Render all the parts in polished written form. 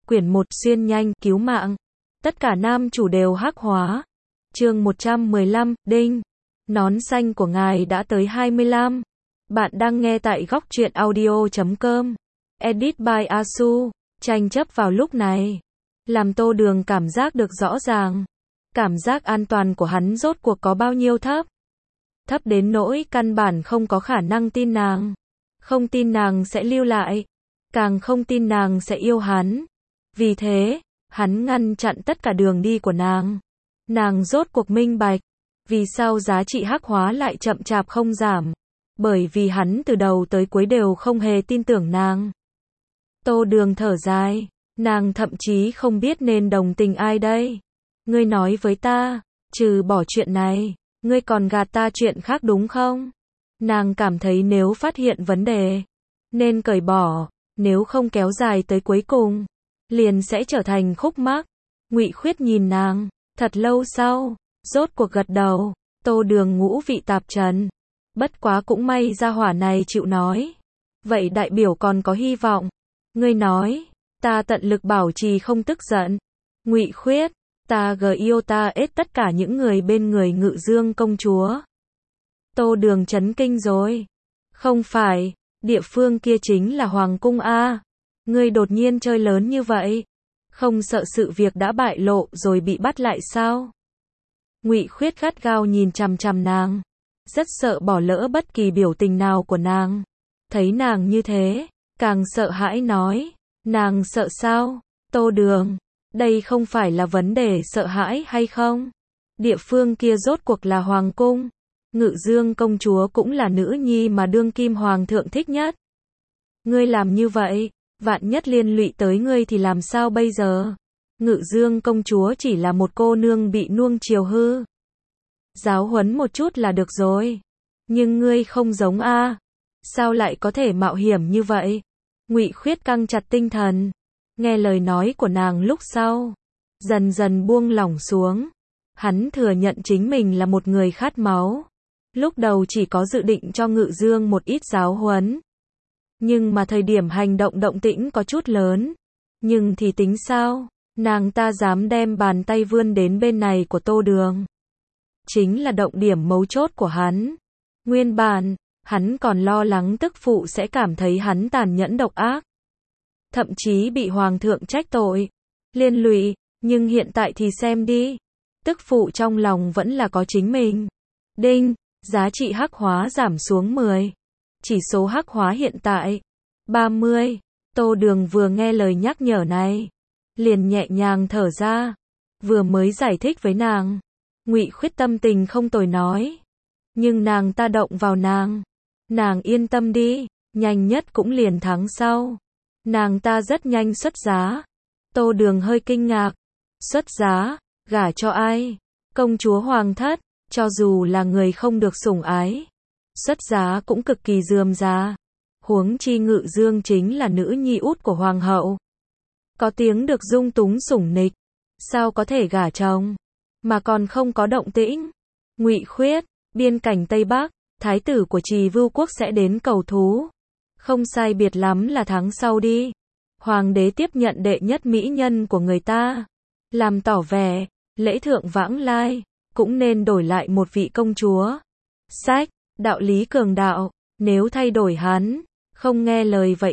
Quyển 1 xuyên nhanh, cứu mạng. Tất cả nam chủ đều hắc hóa. Chương 115, đinh. Nón xanh của ngài đã tới 25. Bạn đang nghe tại góc truyện audio.com. Edit by Asu. Tranh chấp vào lúc này làm Tô Đường cảm giác được rõ ràng. Cảm giác an toàn của hắn rốt cuộc có bao nhiêu thấp. Thấp đến nỗi căn bản không có khả năng tin nàng. Không tin nàng sẽ lưu lại. Càng không tin nàng sẽ yêu hắn. Vì thế, hắn ngăn chặn tất cả đường đi của nàng. Nàng rốt cuộc minh bạch. Vì sao giá trị hắc hóa lại chậm chạp không giảm? Bởi vì hắn từ đầu tới cuối đều không hề tin tưởng nàng. Tô Đường thở dài. Nàng thậm chí không biết nên đồng tình ai đây. Ngươi nói với ta, trừ bỏ chuyện này, ngươi còn gạt ta chuyện khác đúng không? Nàng cảm thấy nếu phát hiện vấn đề, nên cởi bỏ, nếu không kéo dài tới cuối cùng, liền sẽ trở thành khúc mắc. Ngụy Khuyết nhìn nàng, thật lâu sau, rốt cuộc gật đầu. Tô Đường ngũ vị tạp trần. Bất quá cũng may gia hỏa này chịu nói. Vậy đại biểu còn có hy vọng. Ngươi nói, ta tận lực bảo trì không tức giận. Ngụy Khuyết, ta yêu ta ết tất cả những người bên người Ngự Dương công chúa. Tô Đường chấn kinh rồi. Không phải, địa phương kia chính là Hoàng cung a. Ngươi đột nhiên chơi lớn như vậy, không sợ sự việc đã bại lộ rồi bị bắt lại sao? Ngụy Khuyết gắt gao nhìn chằm chằm nàng, rất sợ bỏ lỡ bất kỳ biểu tình nào của nàng. Thấy nàng như thế, càng sợ hãi nói, nàng sợ sao? Tô Đường, đây không phải là vấn đề sợ hãi hay không? Địa phương kia rốt cuộc là Hoàng cung. Ngự Dương công chúa cũng là nữ nhi mà đương kim hoàng thượng thích nhất. Ngươi làm như vậy, vạn nhất liên lụy tới ngươi thì làm sao bây giờ? Ngự Dương công chúa chỉ là một cô nương bị nuông chiều hư. Giáo huấn một chút là được rồi. Nhưng ngươi không giống a. Sao lại có thể mạo hiểm như vậy? Ngụy Khuyết căng chặt tinh thần. Nghe lời nói của nàng lúc sau, dần dần buông lỏng xuống. Hắn thừa nhận chính mình là một người khát máu. Lúc đầu chỉ có dự định cho Ngự Dương một ít giáo huấn. Nhưng mà thời điểm hành động động tĩnh có chút lớn. Nhưng thì tính sao? Nàng ta dám đem bàn tay vươn đến bên này của Tô Đường. Chính là động điểm mấu chốt của hắn. Nguyên bản, hắn còn lo lắng tức phụ sẽ cảm thấy hắn tàn nhẫn độc ác. Thậm chí bị hoàng thượng trách tội, liên lụy, nhưng hiện tại thì xem đi. Tức phụ trong lòng vẫn là có chính mình. Đinh, giá trị hắc hóa giảm xuống 10. Chỉ số hắc hóa hiện tại 30. Tô Đường vừa nghe lời nhắc nhở này, liền nhẹ nhàng thở ra. Vừa mới giải thích với nàng, Ngụy Khuyết tâm tình không tồi nói. Nhưng nàng ta động vào nàng. Nàng yên tâm đi, nhanh nhất cũng liền tháng sau. Nàng ta rất nhanh xuất giá. Tô Đường hơi kinh ngạc. Xuất giá, gả cho ai? Công chúa hoàng thất, cho dù là người không được sủng ái, xuất giá cũng cực kỳ rườm rà. Huống chi Ngự Dương chính là nữ nhi út của hoàng hậu. Có tiếng được dung túng sủng nịch, sao có thể gả chồng, mà còn không có động tĩnh. Ngụy Khuyết, biên cảnh Tây Bắc, thái tử của Trì Vưu quốc sẽ đến cầu thú. Không sai biệt lắm là tháng sau đi. Hoàng đế tiếp nhận đệ nhất mỹ nhân của người ta. Làm tỏ vẻ, lễ thượng vãng lai, cũng nên đổi lại một vị công chúa. Sách, đạo lý cường đạo, nếu thay đổi hắn, không nghe lời vậy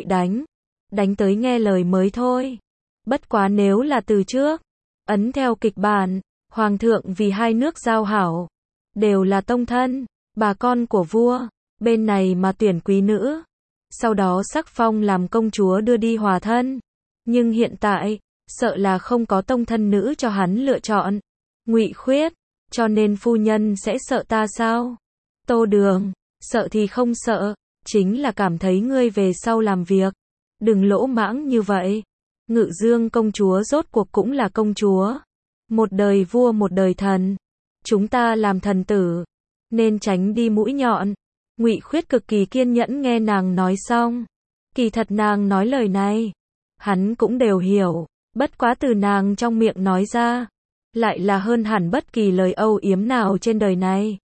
đánh tới nghe lời mới thôi. Bất quá nếu là từ trước, ấn theo kịch bản, hoàng thượng vì hai nước giao hảo, đều là tông thân, bà con của vua, bên này mà tuyển quý nữ, sau đó sắc phong làm công chúa đưa đi hòa thân. Nhưng hiện tại, sợ là không có tông thân nữ cho hắn lựa chọn. Ngụy Khuyết, cho nên phu nhân sẽ sợ ta sao? Tô Đường, sợ thì không sợ, chính là cảm thấy ngươi về sau làm việc, đừng lỗ mãng như vậy. Ngự Dương công chúa rốt cuộc cũng là công chúa. Một đời vua một đời thần. Chúng ta làm thần tử, nên tránh đi mũi nhọn. Ngụy Khuyết cực kỳ kiên nhẫn nghe nàng nói xong. Kỳ thật nàng nói lời này, hắn cũng đều hiểu. Bất quá từ nàng trong miệng nói ra, lại là hơn hẳn bất kỳ lời âu yếm nào trên đời này.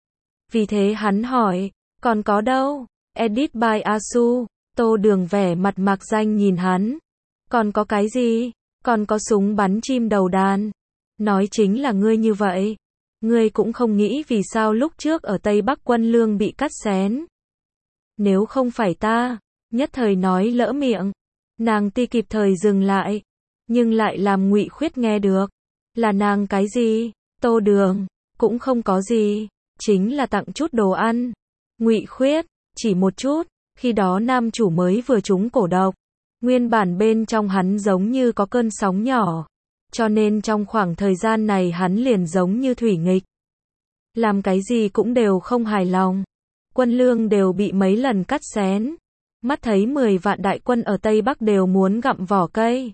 Vì thế hắn hỏi, còn có đâu? Edit by Asu. Tô Đường vẻ mặt mạc danh nhìn hắn. Còn có cái gì? còn có súng bắn chim đầu đàn. Nói chính là ngươi như vậy. Ngươi cũng không nghĩ vì sao lúc trước ở Tây Bắc quân lương bị cắt xén. Nếu không phải ta, nhất thời nói lỡ miệng. Nàng ti kịp thời dừng lại, nhưng lại làm Ngụy Khuyết nghe được. Là nàng cái gì? Tô Đường, cũng không có gì, chính là tặng chút đồ ăn. Ngụy Khuyết, chỉ một chút, khi đó nam chủ mới vừa trúng cổ độc. Nguyên bản bên trong hắn giống như có cơn sóng nhỏ, cho nên trong khoảng thời gian này hắn liền giống như thủy nghịch. Làm cái gì cũng đều không hài lòng. Quân lương đều bị mấy lần cắt xén. Mắt thấy 10 vạn đại quân ở Tây Bắc đều muốn gặm vỏ cây.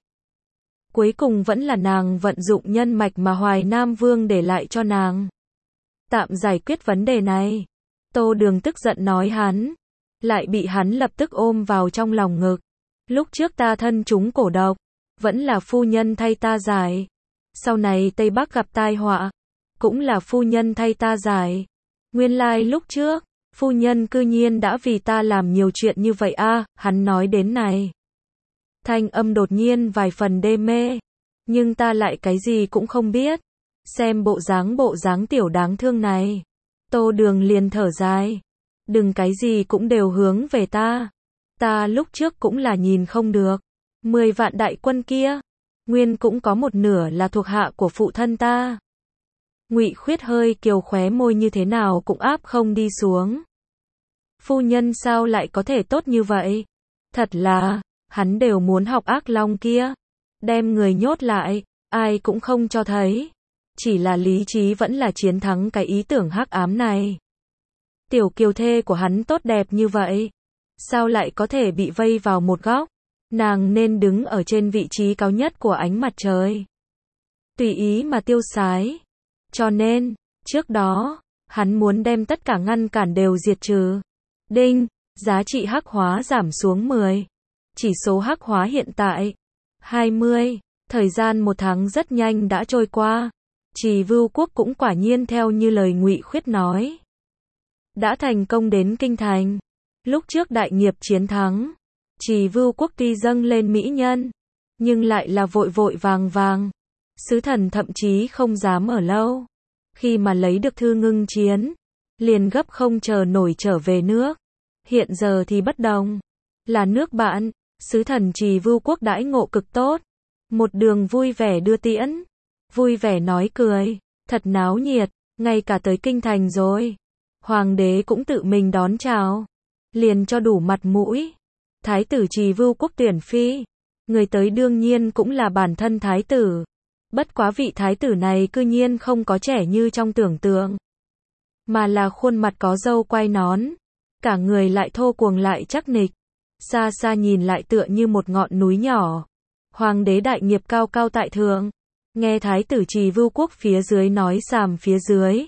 Cuối cùng vẫn là nàng vận dụng nhân mạch mà Hoài Nam Vương để lại cho nàng. Tạm giải quyết vấn đề này. Tô Đường tức giận nói hắn. Lại bị hắn lập tức ôm vào trong lòng ngực. Lúc trước ta thân chúng cổ độc. Vẫn là phu nhân thay ta giải. Sau này Tây Bắc gặp tai họa. Cũng là phu nhân thay ta giải. Nguyên lai lúc trước, phu nhân cư nhiên đã vì ta làm nhiều chuyện như vậy a. Hắn nói đến này. Thanh âm đột nhiên vài phần đê mê. Nhưng ta lại cái gì cũng không biết. Xem bộ dáng tiểu đáng thương này. Tô Đường liền thở dài. Đừng cái gì cũng đều hướng về ta. Ta lúc trước cũng là nhìn không được. 10 vạn đại quân kia, nguyên cũng có một nửa là thuộc hạ của phụ thân ta. Ngụy Khuyết hơi kiều khóe môi như thế nào cũng áp không đi xuống. Phu nhân sao lại có thể tốt như vậy? Thật là, hắn đều muốn học ác long kia. Đem người nhốt lại, ai cũng không cho thấy. Chỉ là lý trí vẫn là chiến thắng cái ý tưởng hắc ám này. Tiểu kiều thê của hắn tốt đẹp như vậy. Sao lại có thể bị vây vào một góc? Nàng nên đứng ở trên vị trí cao nhất của ánh mặt trời. Tùy ý mà tiêu sái. Cho nên, trước đó, hắn muốn đem tất cả ngăn cản đều diệt trừ. Đinh, giá trị hắc hóa giảm xuống 10. Chỉ số hắc hóa hiện tại 20. Thời gian 1 tháng rất nhanh đã trôi qua. Trì Vưu Quốc cũng quả nhiên theo như lời Ngụy Khuyết nói. Đã thành công đến kinh thành. Lúc trước đại nghiệp chiến thắng. Trì Vưu Quốc tuy dâng lên mỹ nhân, nhưng lại là vội vội vàng vàng. Sứ thần thậm chí không dám ở lâu. Khi mà lấy được thư ngưng chiến, liền gấp không chờ nổi trở về nước. Hiện giờ thì bất đồng. Là nước bạn, sứ thần Trì Vưu Quốc đãi ngộ cực tốt. Một đường vui vẻ đưa tiễn. Vui vẻ nói cười. Thật náo nhiệt, ngay cả tới kinh thành rồi. Hoàng đế cũng tự mình đón chào. Liền cho đủ mặt mũi. Thái tử Trì Vưu Quốc tuyển phi. Người tới đương nhiên cũng là bản thân thái tử. Bất quá vị thái tử này cư nhiên không có trẻ như trong tưởng tượng. Mà là khuôn mặt có râu quai nón. Cả người lại thô cuồng lại chắc nịch. Xa xa nhìn lại tựa như một ngọn núi nhỏ. Hoàng đế đại nghiệp cao cao tại thượng. Nghe thái tử Trì Vưu Quốc phía dưới nói xàm phía dưới.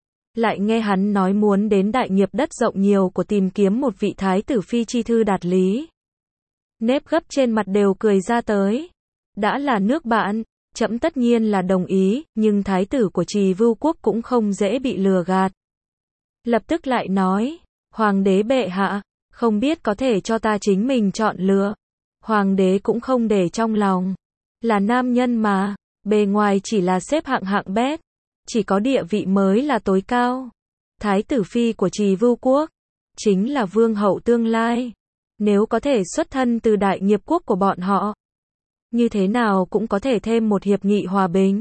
Lại nghe hắn nói muốn đến đại nghiệp đất rộng nhiều của tìm kiếm một vị thái tử phi chi thư đạt lý. Nếp gấp trên mặt đều cười ra tới. Đã là nước bạn, trẫm tất nhiên là đồng ý, nhưng thái tử của Trì Vưu Quốc cũng không dễ bị lừa gạt. Lập tức lại nói, hoàng đế bệ hạ, không biết có thể cho ta chính mình chọn lựa. Hoàng đế cũng không để trong lòng. Là nam nhân mà, bề ngoài chỉ là xếp hạng bét. Chỉ có địa vị mới là tối cao. Thái tử phi của Trì Vưu Quốc chính là vương hậu tương lai. Nếu có thể xuất thân từ đại nghiệp quốc của bọn họ, như thế nào cũng có thể thêm một hiệp nghị hòa bình.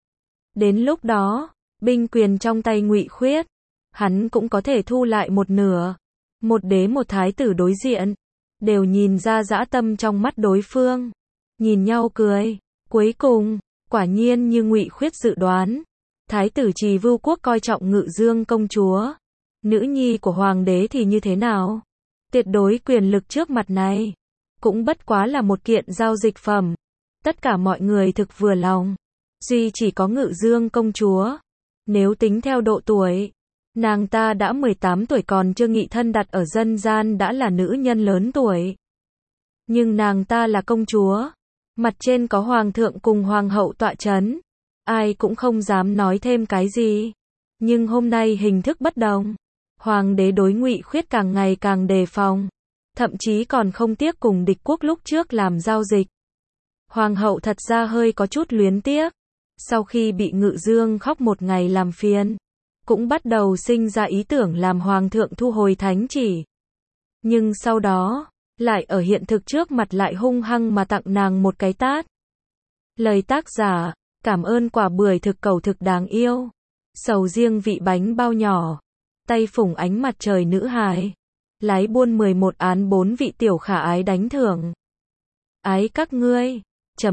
Đến lúc đó, binh quyền trong tay Ngụy Khuyết, hắn cũng có thể thu lại một nửa. Một đế một thái tử đối diện, đều nhìn ra dã tâm trong mắt đối phương. Nhìn nhau cười. Cuối cùng, quả nhiên như Ngụy Khuyết dự đoán. Thái tử Trì Vưu Quốc coi trọng Ngự Dương công chúa. Nữ nhi của hoàng đế thì như thế nào? Tuyệt đối quyền lực trước mặt này. Cũng bất quá là một kiện giao dịch phẩm. Tất cả mọi người thực vừa lòng. Duy chỉ có Ngự Dương công chúa. Nếu tính theo độ tuổi, nàng ta đã 18 tuổi còn chưa nghị thân đặt ở dân gian đã là nữ nhân lớn tuổi. Nhưng nàng ta là công chúa. Mặt trên có hoàng thượng cùng hoàng hậu tọa chấn. Ai cũng không dám nói thêm cái gì. Nhưng hôm nay hình thức bất đồng. Hoàng đế đối Ngụy Khuyết càng ngày càng đề phòng. Thậm chí còn không tiếc cùng địch quốc lúc trước làm giao dịch. Hoàng hậu thật ra hơi có chút luyến tiếc. Sau khi bị Ngự Dương khóc một ngày làm phiền, cũng bắt đầu sinh ra ý tưởng làm hoàng thượng thu hồi thánh chỉ. Nhưng sau đó, lại ở hiện thực trước mặt lại hung hăng mà tặng nàng một cái tát. Lời tác giả, cảm ơn quả bưởi thực cầu thực đáng yêu. Sầu riêng vị bánh bao nhỏ. Tay phủng ánh mặt trời nữ hài. Lái buôn 11 án 4 vị tiểu khả ái đánh thưởng. Ái các ngươi.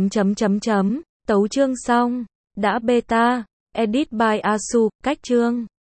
Tấu chương xong. Đã beta. Edit by Asu. Cách chương.